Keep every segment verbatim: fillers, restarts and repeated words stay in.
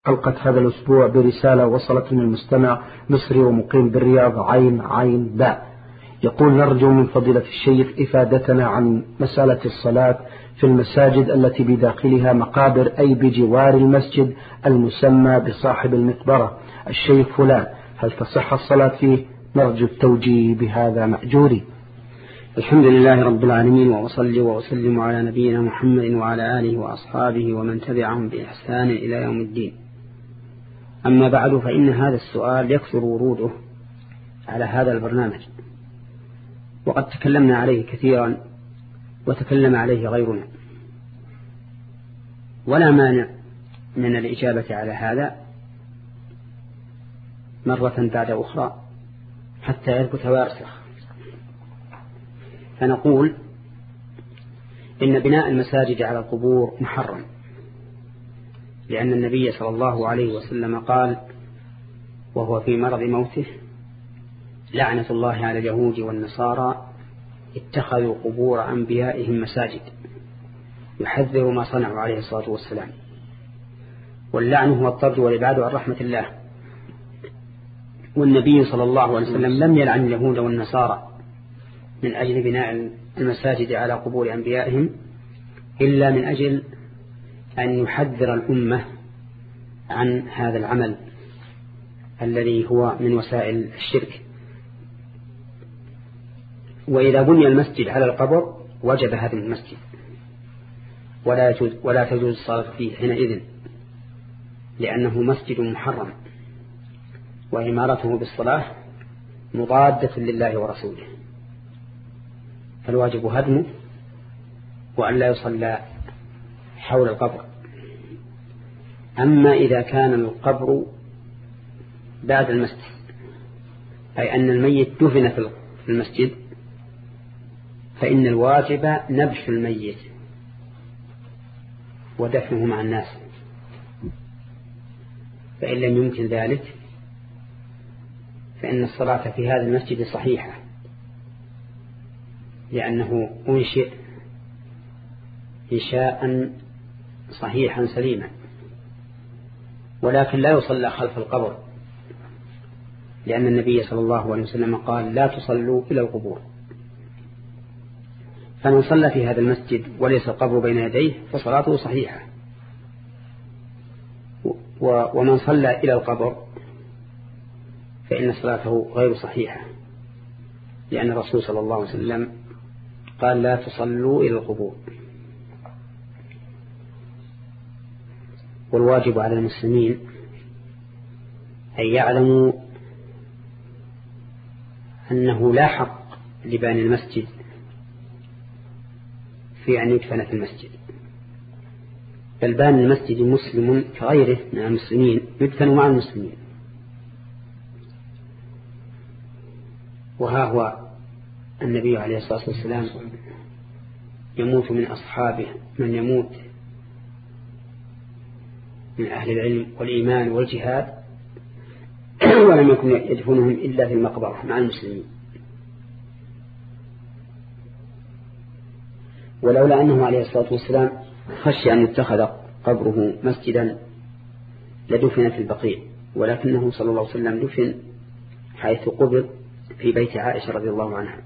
حلقة هذا الأسبوع برسالة وصلت من المستمع مصري ومقيم بالرياض عين عين باء، يقول: نرجو من فضيلة الشيخ إفادتنا عن مسألة الصلاة في المساجد التي بداخلها مقابر، أي بجوار المسجد المسمى بصاحب المقبرة الشيخ فلان، هل تصح الصلاة فيه؟ نرجو التوجيه بهذا مأجوري. الحمد لله رب العالمين، وأصلي وأسلم على نبينا محمد وعلى آله وأصحابه ومن تبعهم بإحسان إلى يوم الدين. أما بعد، فإن هذا السؤال يكثر وروده على هذا البرنامج، وقد تكلمنا عليه كثيرا وتكلم عليه غيرنا، ولا مانع من الإجابة على هذا مرة بعد أخرى حتى يثبت ويرسخ. فنقول إن بناء المساجد على القبور محرم، لأن النبي صلى الله عليه وسلم قال وهو في مرض موته: لعنة الله على اليهود والنصارى اتخذوا قبور أنبيائهم مساجد، يحذر ما صنعوا عليه الصلاة والسلام. واللعن هو الطرد والإبعاد عن رحمة الله، والنبي صلى الله عليه وسلم لم يلعن اليهود والنصارى من أجل بناء المساجد على قبور أنبيائهم إلا من أجل أن يحذر الأمة عن هذا العمل الذي هو من وسائل الشرك. وإذا بني المسجد على القبر وجب هدم المسجد، ولا يجوز ولا تجوز الصلاة فيه حينئذ، لأنه مسجد محرم، وإمارته بالصلاة مضادة لله ورسوله، فالواجب هدمه وأن لا يصلى حول القبر. أما إذا كان القبر بعد المسجد، أي أن الميت دفن في المسجد، فإن الواجب نبش الميت ودفنه مع الناس. فإن لم يمكن ذلك فإن الصلاة في هذا المسجد صحيحة، لأنه أنشئ إنشاء صحيحا سليما، ولكن لا يصلى خلف القبر، لأن النبي صلى الله عليه وسلم قال: لا تصلوا إلى القبور. فمن صلى في هذا المسجد وليس القبر بين يديه فصلاته صحيحة، ومن صلى إلى القبر فإن صلاته غير صحيحة، لأن الرسول صلى الله عليه وسلم قال: لا تصلوا إلى القبور. والواجب على المسلمين أن يعلموا أنه لا حق لباني المسجد في أن يدفن في المسجد، بل باني المسجد مسلم كغيره من المسلمين يدفن مع المسلمين. وها هو النبي عليه الصلاة والسلام يموت من أصحابه من يموت من أهل العلم والإيمان والجهاد، ولم يكن يدفنهم إلا في المقبرة مع المسلمين. ولولا أنه عليه الصلاة والسلام خشي أن يتخذ قبره مسجدا لدفن في البقيع، ولكنه صلى الله عليه وسلم دفن حيث قبر في بيت عائشة رضي الله عنها،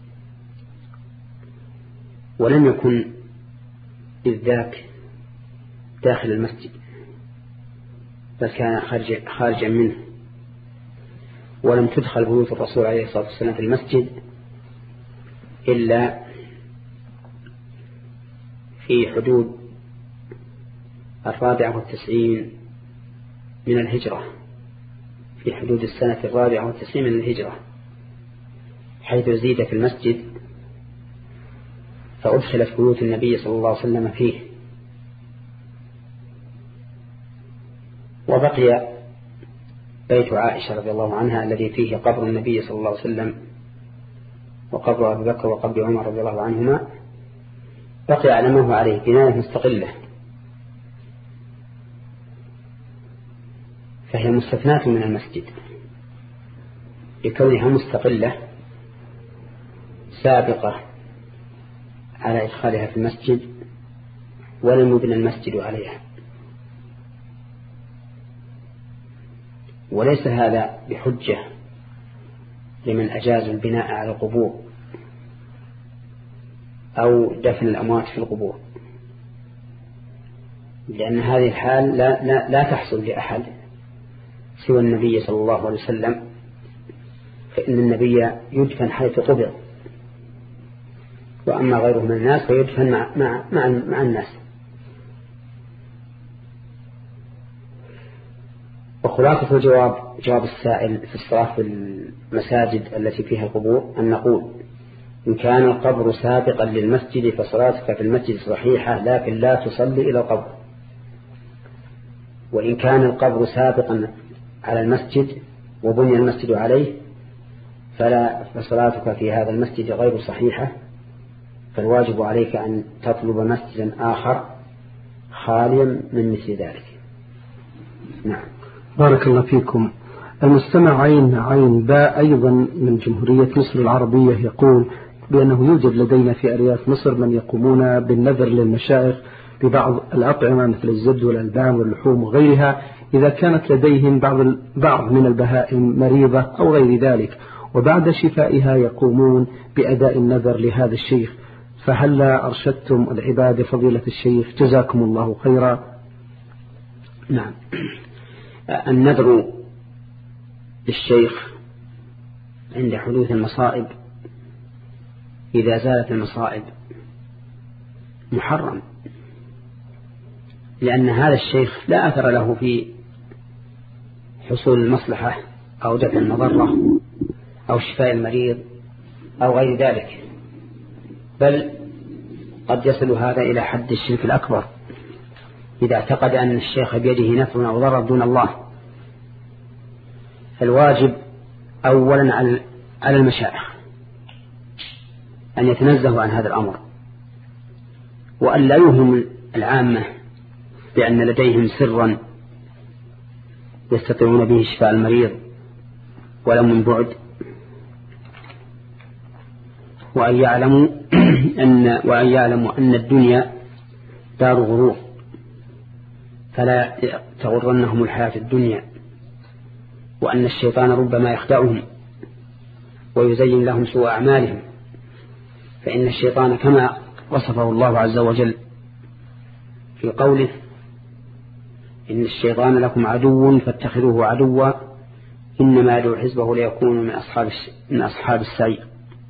ولم يكن إذ ذاك داخل المسجد، بل كان خارجا خارجا منه. ولم تدخل بيوت الرسول عليه الصلاة والسلام في المسجد إلا في حدود الرابعة والتسعين من الهجرة، في حدود السنة الرابعة والتسعين من الهجرة، حيث زيد في المسجد فأدخلت بيوت النبي صلى الله عليه وسلم فيه. وبقي بيت عائشة رضي الله عنها الذي فيه قبر النبي صلى الله عليه وسلم وقبر أبي بكر وقبر عمر رضي الله عنهما، بقي على ما هو عليه بناية مستقلة، فهي مستثناة من المسجد لكونها مستقلة سابقة على إدخالها في المسجد، ولم يبنى المسجد عليها. وليس هذا بحجة لمن أجاز البناء على القبور أو دفن الأموات في القبور، لأن هذه الحال لا, لا, لا تحصل لأحد سوى النبي صلى الله عليه وسلم، فإن النبي يدفن حيث قبر، وأما غيره من الناس فيدفن مع, مع, مع, مع الناس. وخلاصة الجواب جواب السائل في الصلاة في المساجد التي فيها القبور أن نقول إن كان القبر سابقا للمسجد فصلاتك في المسجد صحيحة، لكن لا تصلي إلى القبر. وإن كان القبر سابقا على المسجد وبني المسجد عليه فلا فصلاتك في هذا المسجد غير صحيحة، فالواجب عليك أن تطلب مسجدا آخر خاليا من مثل ذلك. نعم. بارك الله فيكم. المستمع عين عين باء أيضا من جمهورية مصر العربية يقول بأنه يوجد لدينا في أرياف مصر من يقومون بالنذر للمشايخ ببعض الأطعمة مثل الزبد والألبان واللحوم وغيرها إذا كانت لديهم بعض بعض من البهائم مريضة أو غير ذلك، وبعد شفائها يقومون بأداء النذر لهذا الشيخ، فهل أرشدتم العباد فضيلة الشيخ جزاكم الله خيرا؟ نعم. النذر للشيخ عند حدوث المصائب إذا زالت المصائب محرم، لأن هذا الشيخ لا أثر له في حصول المصلحة أو دفع المضرة أو شفاء المريض أو غير ذلك، بل قد يصل هذا إلى حد الشرك الأكبر إذا اعتقد أن الشيخ بيده نفع أو ضرر دون الله. فالواجب أولا على المشايخ أن يتنزهوا عن هذا الأمر، وأن لا يوهم العامة بأن لديهم سرا يستطيعون به شفاء المريض ولو من بعد، وأن يعلموا أن وأن يعلموا أن الدنيا دار غرور، فلا تغرنهم الحياة الدنيا، وأن الشيطان ربما يخدعهم ويزين لهم سوء أعمالهم، فإن الشيطان كما وصفه الله عز وجل في قوله إن الشيطان لكم عدو فاتخذوه عدوا إنما يدعو حزبه ليكونوا من أصحاب من أصحاب السعير.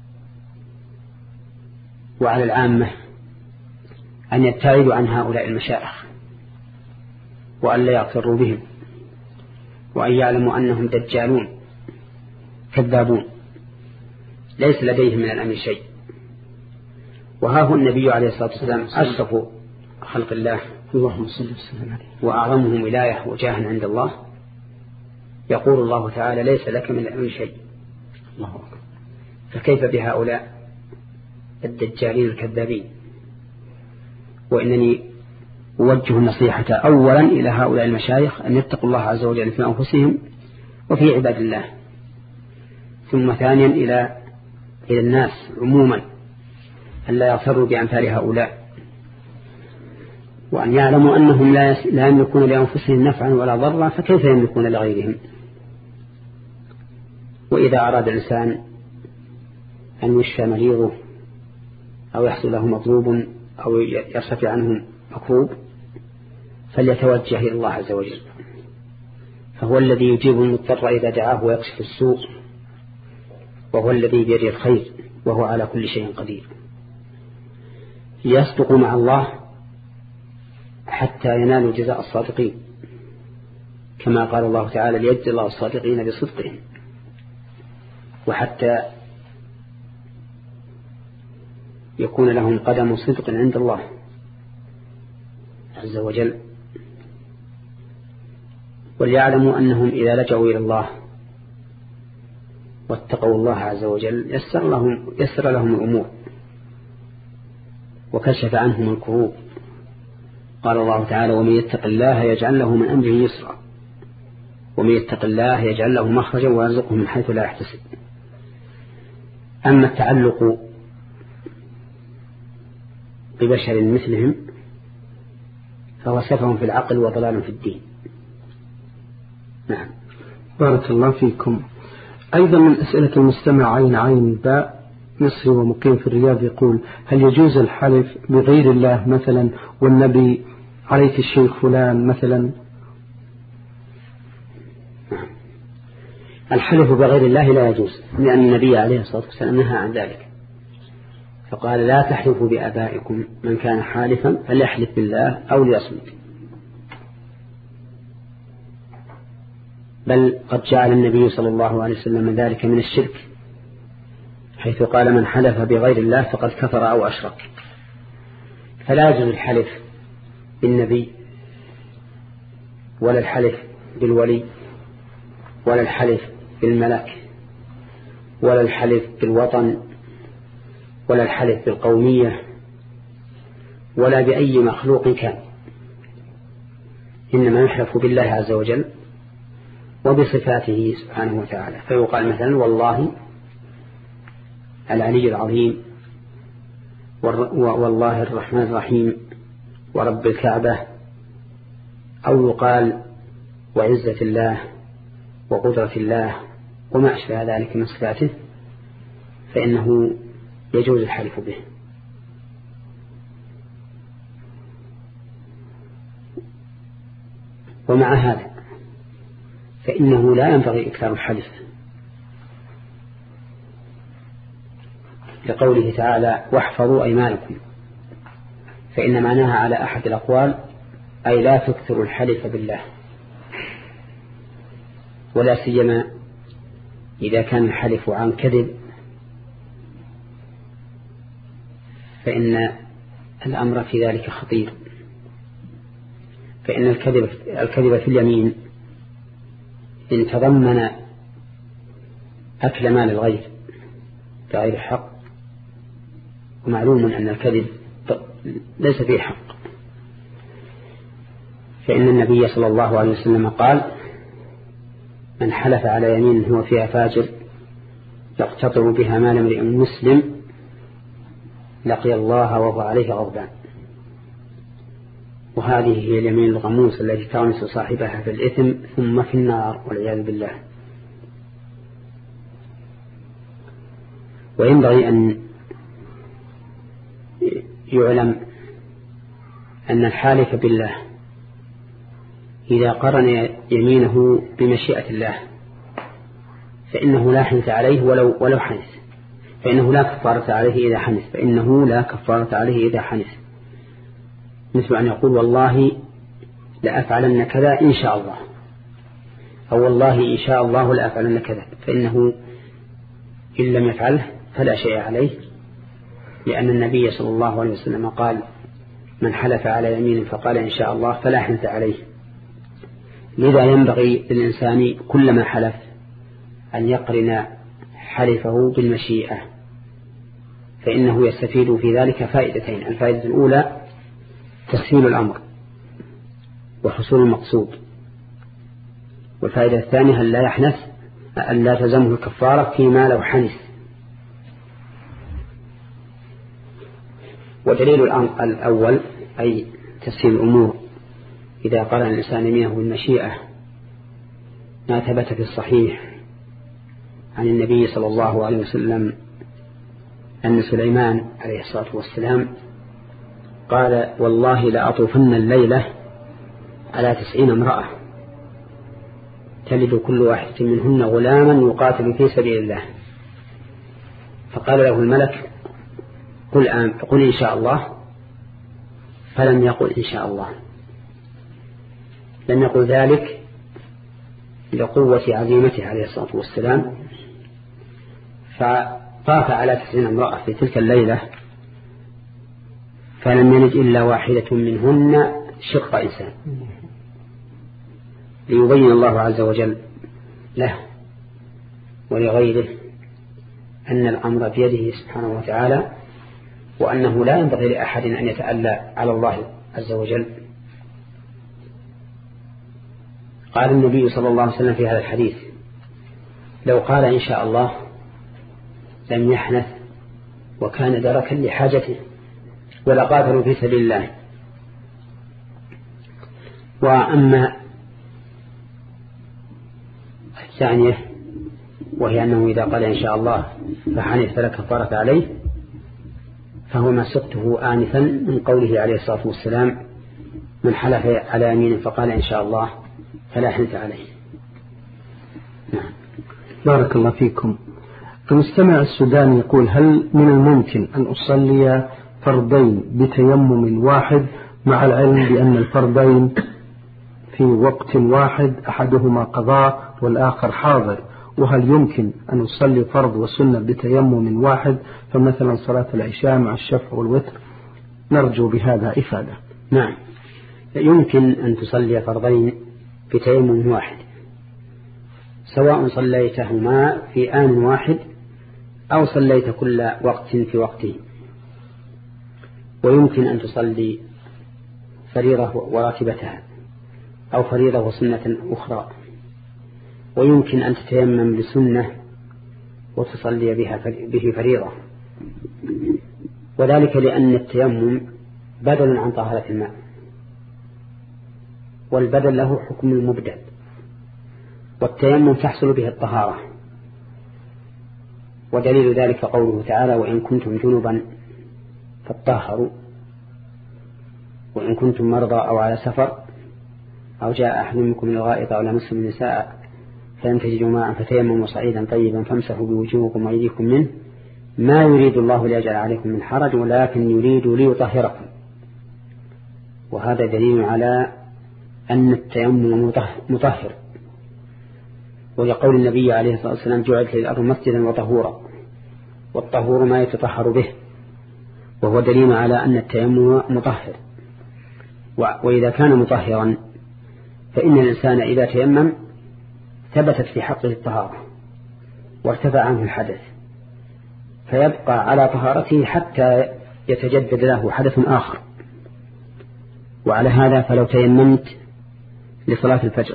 وعلى العامة أن يبتعدوا عن هؤلاء المشايخ وأن لا يغتروا بهم، وأن يعلموا أنهم دجالون كذابون ليس لديهم من الأمر شيء. وها هو النبي عليه الصلاة والسلام أشرف خلق الله اللهم صل وسلم عليه وأعظمهم ولاية وجاها عند الله، يقول الله تعالى ليس لك من الأمر شيء. الله أكبر. فكيف بهؤلاء الدجالين الكذابين؟ وإنني أوجه النصيحة أولا إلى هؤلاء المشايخ أن يتقوا الله عز وجل في أنفسهم وفي عباد الله، ثم ثانيا إلى إلى الناس عموما أن لا يغتروا بأمثال هؤلاء، وأن يعلموا أنهم لا يملكون لأنفسهم نفعا ولا ضرا، فكيف يملكون لغيرهم؟ وإذا أراد الإنسان أن يشفى مريضه أو يحصل له مطلوب أو يرتفع عنه مكروب فليتوجه إلى الله عز وجل، فهو الذي يجيب المضطر إذا دعاه ويكشف السوء، وهو الذي بيده الخير، وهو على كل شيء قدير. يصدق مع الله حتى ينالوا جزاء الصادقين، كما قال الله تعالى ليجزي الله الصادقين بصدقهم، وحتى يكون لهم قدم صدق عند الله عز وجل، وليعلموا أنهم إذا لجأوا إلى الله واتقوا الله عز وجل يسر لهم, يسر لهم الأمور وكشف عنهم الكروب. قال الله تعالى ومن يتق الله يجعل له من أمره يسرا، ومن يتق الله يجعل له مخرجا ويرزقه من حيث لا يحتسب. أما التعلق ببشر مثلهم فهو سفه في العقل وضلال في الدين. نعم. بارك الله فيكم. أيضا من أسئلة المستمع عين عين باء مصري ومقيم في الرياض يقول: هل يجوز الحلف بغير الله مثلا والنبي عليك الشيخ فلان مثلا؟ الحلف بغير الله لا يجوز، لأن النبي عليه الصلاة والسلام نهى عن ذلك، فقال: لا تحلفوا بآبائكم، من كان حالفا فليحلف بالله أو ليصمت. بل قد جعل النبي صلى الله عليه وسلم ذلك من الشرك، حيث قال: من حلف بغير الله فقد كفر أو أشرك. فلا يجوز الحلف بالنبي ولا الحلف بالولي ولا الحلف بالملك ولا الحلف بالوطن ولا الحلف بالقومية ولا بأي مخلوق كان، إنما يحلف بالله عز وجل وبصفاته سبحانه وتعالى. فيقال مثلا: والله العلي العظيم، والله الرحمن الرحيم، ورب الكعبة، أو يقال: وعزة الله وقدرة الله وما أشبه ذلك من صفاته، فإنه يجوز الحلف به. ومع هذا فإنه لا ينبغي إكثار الحلف، لقوله تعالى: واحفظوا أيمانكم، فإن معناها على أحد الأقوال أي لا تكثروا الحلف بالله، ولا سيما إذا كان الحلف عن كذب، فإن الأمر في ذلك خطير. فإن الكذب, الكذب في اليمين إن تضمن أكل مال الغير بغير حق، ومعلوم أن الكذب ليس فيه حق، فإن النبي صلى الله عليه وسلم قال: من حلف على يمين هو فيها فاجر يقتطع بها مال امرئ مسلم لقي الله وهو عليه غضبان. وهذه هي اليمين الغموس التي تغمس صاحبها في الإثم ثم في النار والعياذ بالله. وينبغي أن يعلم أن الحالف بالله إذا قرن يمينه بمشيئة الله فإنه لا حنث عليه ولو, ولو حنث، فإنه لا كفارة عليه إذا حنث فإنه لا كفارة عليه إذا حنث. مثل أن يقول: والله لأفعلن كذا إن شاء الله، أو والله إن شاء الله لأفعلن كذا، فإنه إن لم يفعله فلا شيء عليه، لأن النبي صلى الله عليه وسلم قال: من حلف على يمين فقال إن شاء الله فلا حنث عليه. لذا ينبغي للإنسان كلما حلف أن يقرن حلفه بالمشيئة، فإنه يستفيد في ذلك فائدتين: الفائدة الأولى تسهيل الأمر وحصول المقصود، والفائدة الثانية أن لا يحنث، أن لا تلزمه الكفارة فيما لو حنث. ودليل الأمر الأول أي تسهيل الأمور إذا قرن الإنسان يمينه بالمشيئة ما ثبت في الصحيح عن النبي صلى الله عليه وسلم أن سليمان عليه الصلاة والسلام قال: والله لأطوفن الليلة على تسعين امرأة تلد كل واحدة منهن غلاما يقاتل في سبيل الله. فقال له الملك: قل, آم قل إن شاء الله، فلم يقل إن شاء الله، لم يقل ذلك لقوة عزيمته عليه الصلاة والسلام. فطاف على تسعين امرأة في تلك الليلة فلم يلد إلا واحدة منهن شق إنسان، ليبين الله عز وجل له ولغيره أن الأمر بيده سبحانه وتعالى، وأنه لا ينبغي لأحد أن يتألى على الله عز وجل. قال النبي صلى الله عليه وسلم في هذا الحديث: لو قال إن شاء الله لم يحنث وكان دركا لحاجته ولقاتلوا في سبيل الله. وأما الثانية وهي أنه إذا قال إن شاء الله فحنف فلا كفارة عليه، فهو ما سقته آنفا من قوله عليه الصلاة والسلام: من حلف على يمين فقال إن شاء الله فلا حنف عليه. نعم. بارك الله فيكم. المستمع السوداني يقول: هل من الممكن أن أصلي فرضين بتيمم واحد مع العلم بأن الفرضين في وقت واحد أحدهما قضاء والآخر حاضر؟ وهل يمكن أن أصلي فرض وسنة بتيمم واحد، فمثلا صلاة العشاء مع الشفع والوتر؟ نرجو بهذا إفادة. نعم، يمكن أن تصلي فرضين بتيمم واحد، سواء صليتهما في آن واحد أو صليت كل وقت في وقته. ويمكن أن تصلي فريضة وراتبتها أو فريضة وسنة أخرى. ويمكن أن تتيمم لسنة وتصلي بها به فريضة، وذلك لأن التيمم بدل عن طهارة الماء، والبدل له حكم المبدل، والتيمم تحصل به الطهارة. ودليل ذلك قوله تعالى: وإن كنتم جنبا فاطهروا، وإن كنتم مرضى أو على سفر أو جاء أحد منكم من الغائط أو لمستم النساء فلم تجدوا ماء فتيمموا صعيدا طيبا فامسحوا بوجوهكم وأيديكم منه ما يريد الله ليجعل عليكم من حرج ولكن يريد ليطهركم. وهذا دليل على أن التيمم مطهر، ولقول النبي عليه الصلاة والسلام: جعلت للأرض مسجدا وطهورا، والطهور ما يتطهر به، وهو دليل على أن التيمم مطهر. وإذا كان مطهرا فإن الإنسان إذا تيمم ثبتت في حقه الطهارة وارتفع عنه الحدث، فيبقى على طهارته حتى يتجدد له حدث آخر. وعلى هذا فلو تيممت لصلاة الفجر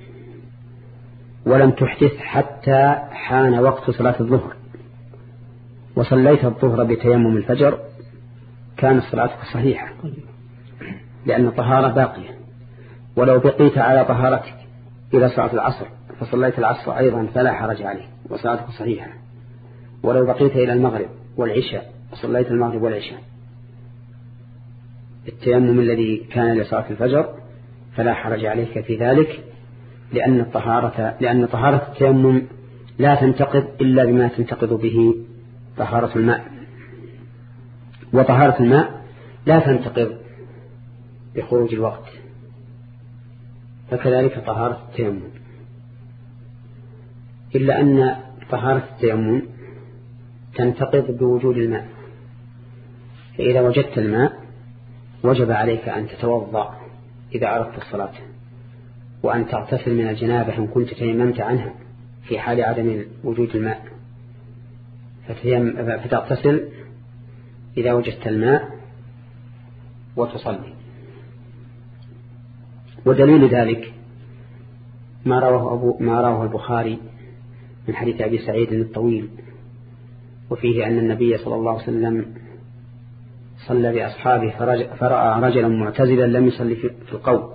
ولم تحدث حتى حان وقت صلاة الظهر وصليت الظهر بتيمم الفجر كانت صلاتك صحيحة، لأن الطهارة باقية. ولو بقيت على طهارتك إلى صلاة العصر فصليت العصر أيضا فلا حرج عليه وصلاتك صحيحة. ولو بقيت إلى المغرب والعشاء وصليت المغرب والعشاء التيمم الذي كان لصلاة الفجر فلا حرج عليك في ذلك، لأن الطهارة لأن طهارة التيمم لا تنتقض إلا بما تنتقض به طهارة الماء، وطهارة الماء لا تنتقض بخروج الوقت، فكذلك طهارة التيمم، إلا أن طهارة التيمم تنتقض بوجود الماء. فإذا وجدت الماء وجب عليك أن تتوضأ إذا أردت الصلاة، وأن تغتسل من الجنابة إن كنت تيممت عنها في حال عدم وجود الماء، فتغتسل إذا وجدت الماء وتصلي. ودليل ذلك ما رواه, أبو ما رواه البخاري من حديث أبي سعيد الطويل، وفيه أن النبي صلى الله عليه وسلم صلى بأصحابه فرأى رجلا معتزلا لم يصلي في القوم،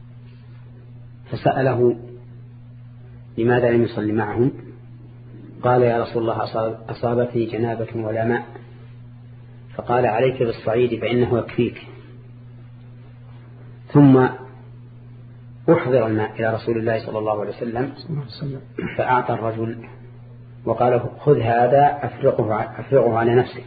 فسأله لماذا لم يصلي معهم؟ قال: يا رسول الله أصابتني جنابة ولا ماء. فقال: عليك بالصعيد فإنه يكفيك. ثم أحضر الماء إلى رسول الله صلى الله عليه وسلم فأعطى الرجل وقال: خذ هذا أفرغه, أفرغه على نفسك.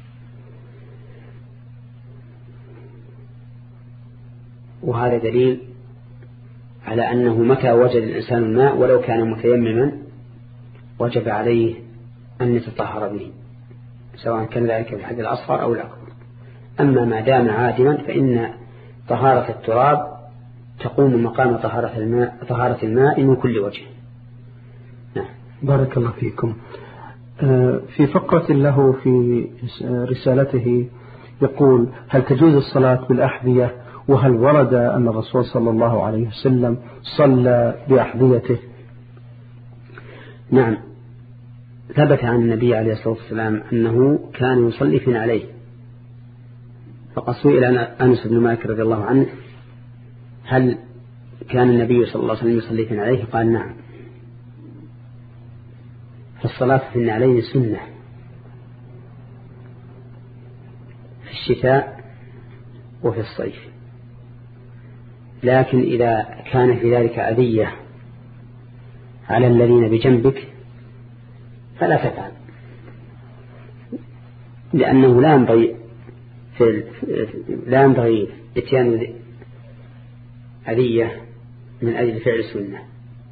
وهذا دليل على أنه متى وجد الإنسان الماء ولو كان متيمما وجب عليه أن يتطهر به، سواء كان ذلك في الحد الأصغر أو الأكبر. أما ما دام عادما فإن طهارة التراب تقوم مقام طهارة الماء, طهارة الماء من كل وجه. نعم. بارك الله فيكم. في فقرة له في رسالته يقول: هل تجوز الصلاة بالأحذية؟ وهل ورد أن الرسول صلى الله عليه وسلم صلى بأحذيته؟ نعم، ثبت عن النبي عليه الصلاة والسلام أنه كان يصلي في نعليه. فقد سئل أنس بن مالك رضي الله عنه: هل كان النبي صلى الله عليه وسلم يصلي في نعليه؟ قال: نعم. فالصلاة في النعلين سنة في الشتاء وفي الصيف، لكن إذا كان في ذلك أذية على الذين بجنبك فلا تفعل، لأنه لا ينبغي في لا ينبغي اتيان أذية من أجل فعل السنة.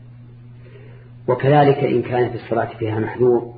وكذلك إن كانت الصلاة فيها محذور،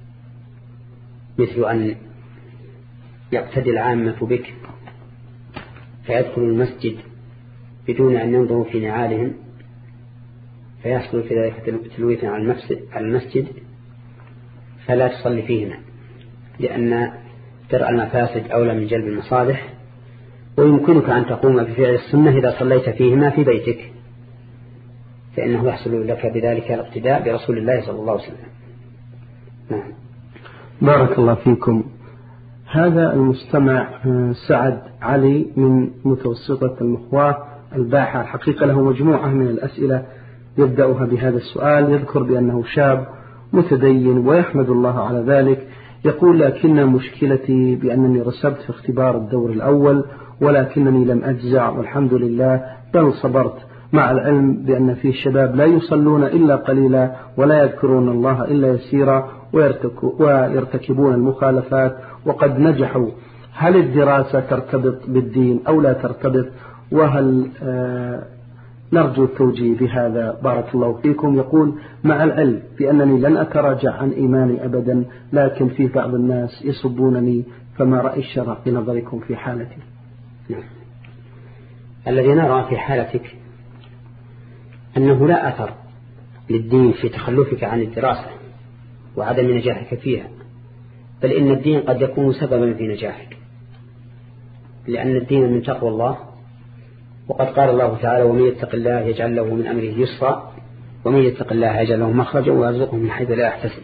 مثل أن يقتدي العامة بك فيدخل المسجد بدون أن ينظروا في نعالهم فيحصل في ذلك تلويث على المسجد، فلا تصلي فيهما، لأن درء المفاسد أولى من جلب المصالح. ويمكنك أن تقوم بفعل السنة إذا صليت فيهما في بيتك، فإنه يحصل لك بذلك الاقتداء برسول الله صلى الله عليه وسلم. نعم. بارك الله فيكم. هذا المستمع سعد علي من متوسطة المخواة الباحة، الحقيقة له مجموعة من الأسئلة يبدأها بهذا السؤال. يذكر بأنه شاب متدين ويحمد الله على ذلك. يقول: لكن مشكلتي بأنني رسبت في اختبار الدور الأول ولكنني لم أجزع والحمد لله، بل صبرت، مع العلم بأن فيه شباب لا يصلون إلا قليلا ولا يذكرون الله إلا يسيرا ويرتكبون المخالفات وقد نجحوا. هل الدراسة ترتبط بالدين أو لا ترتبط؟ وهل آه نرجو التوجيه بهذا؟ بارك الله فيكم. يقول: مع العلم بأنني لن أتراجع عن إيماني أبدا، لكن في بعض الناس يسبونني، فما رأي الشرع بنظركم في حالتي؟ نعم. الذي نرى في حالتك أنه لا أثر للدين في تخلفك عن الدراسة وعدم نجاحك فيها، بل إن الدين قد يكون سببا في نجاحك، لأن الدين من تقوى الله، وقد قال الله تعالى: ومن يتق الله يجعل له من أمره يسرا ومن يتق الله يجعل له مخرجا ويرزقه من حيث لا يحتسب.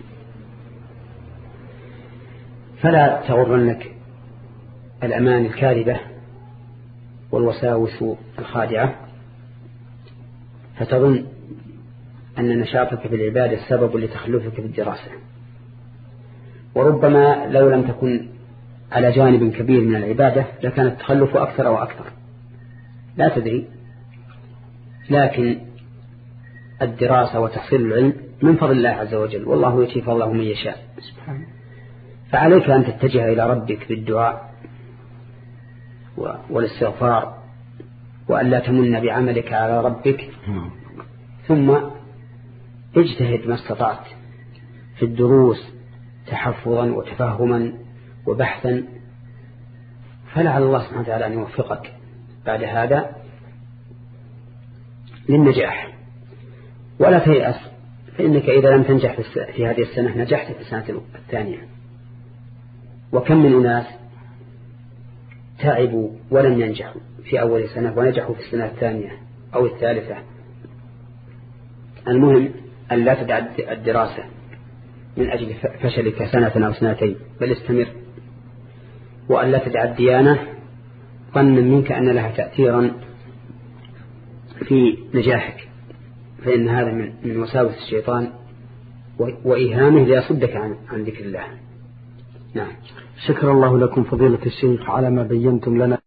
فلا تغرنك الأمان الكاذبة والوساوس الخادعة فتظن أن نشاطك في العبادة سبب لتخلفك في الدراسة، وربما لو لم تكن على جانب كبير من العبادة لكان التخلف أكثر وأكثر، لا تدري. لكن الدراسة وتحصيل العلم من فضل الله عز وجل، والله يؤتي فضله من يشاء سبحانه. فعليك أن تتجه إلى ربك بالدعاء والاستغفار، وأن لا تمن بعملك على ربك، ثم اجتهد ما استطعت في الدروس تحفظا وتفهما وبحثا، فلعل الله سبحانه وتعالى أن يوفقك بعد هذا للنجاح. ولا تيأس، فإنك إذا لم تنجح في هذه السنة نجحت في السنة الثانية. وكم من أناس تعبوا ولم ينجحوا في أول سنة ونجحوا في السنة الثانية أو الثالثة. المهم أن لا تدع الدراسة من أجل فشلك سنة أو سنتين، بل استمر، وأن لا تدع الديانة ظنا منك أن لها تأثيرا في نجاحك، فإن هذا من من وساوس الشيطان وإيهامه ليصدك عن عن ذكر الله. نعم. شكر الله لكم فضيلة الشيخ على ما بينتم لنا.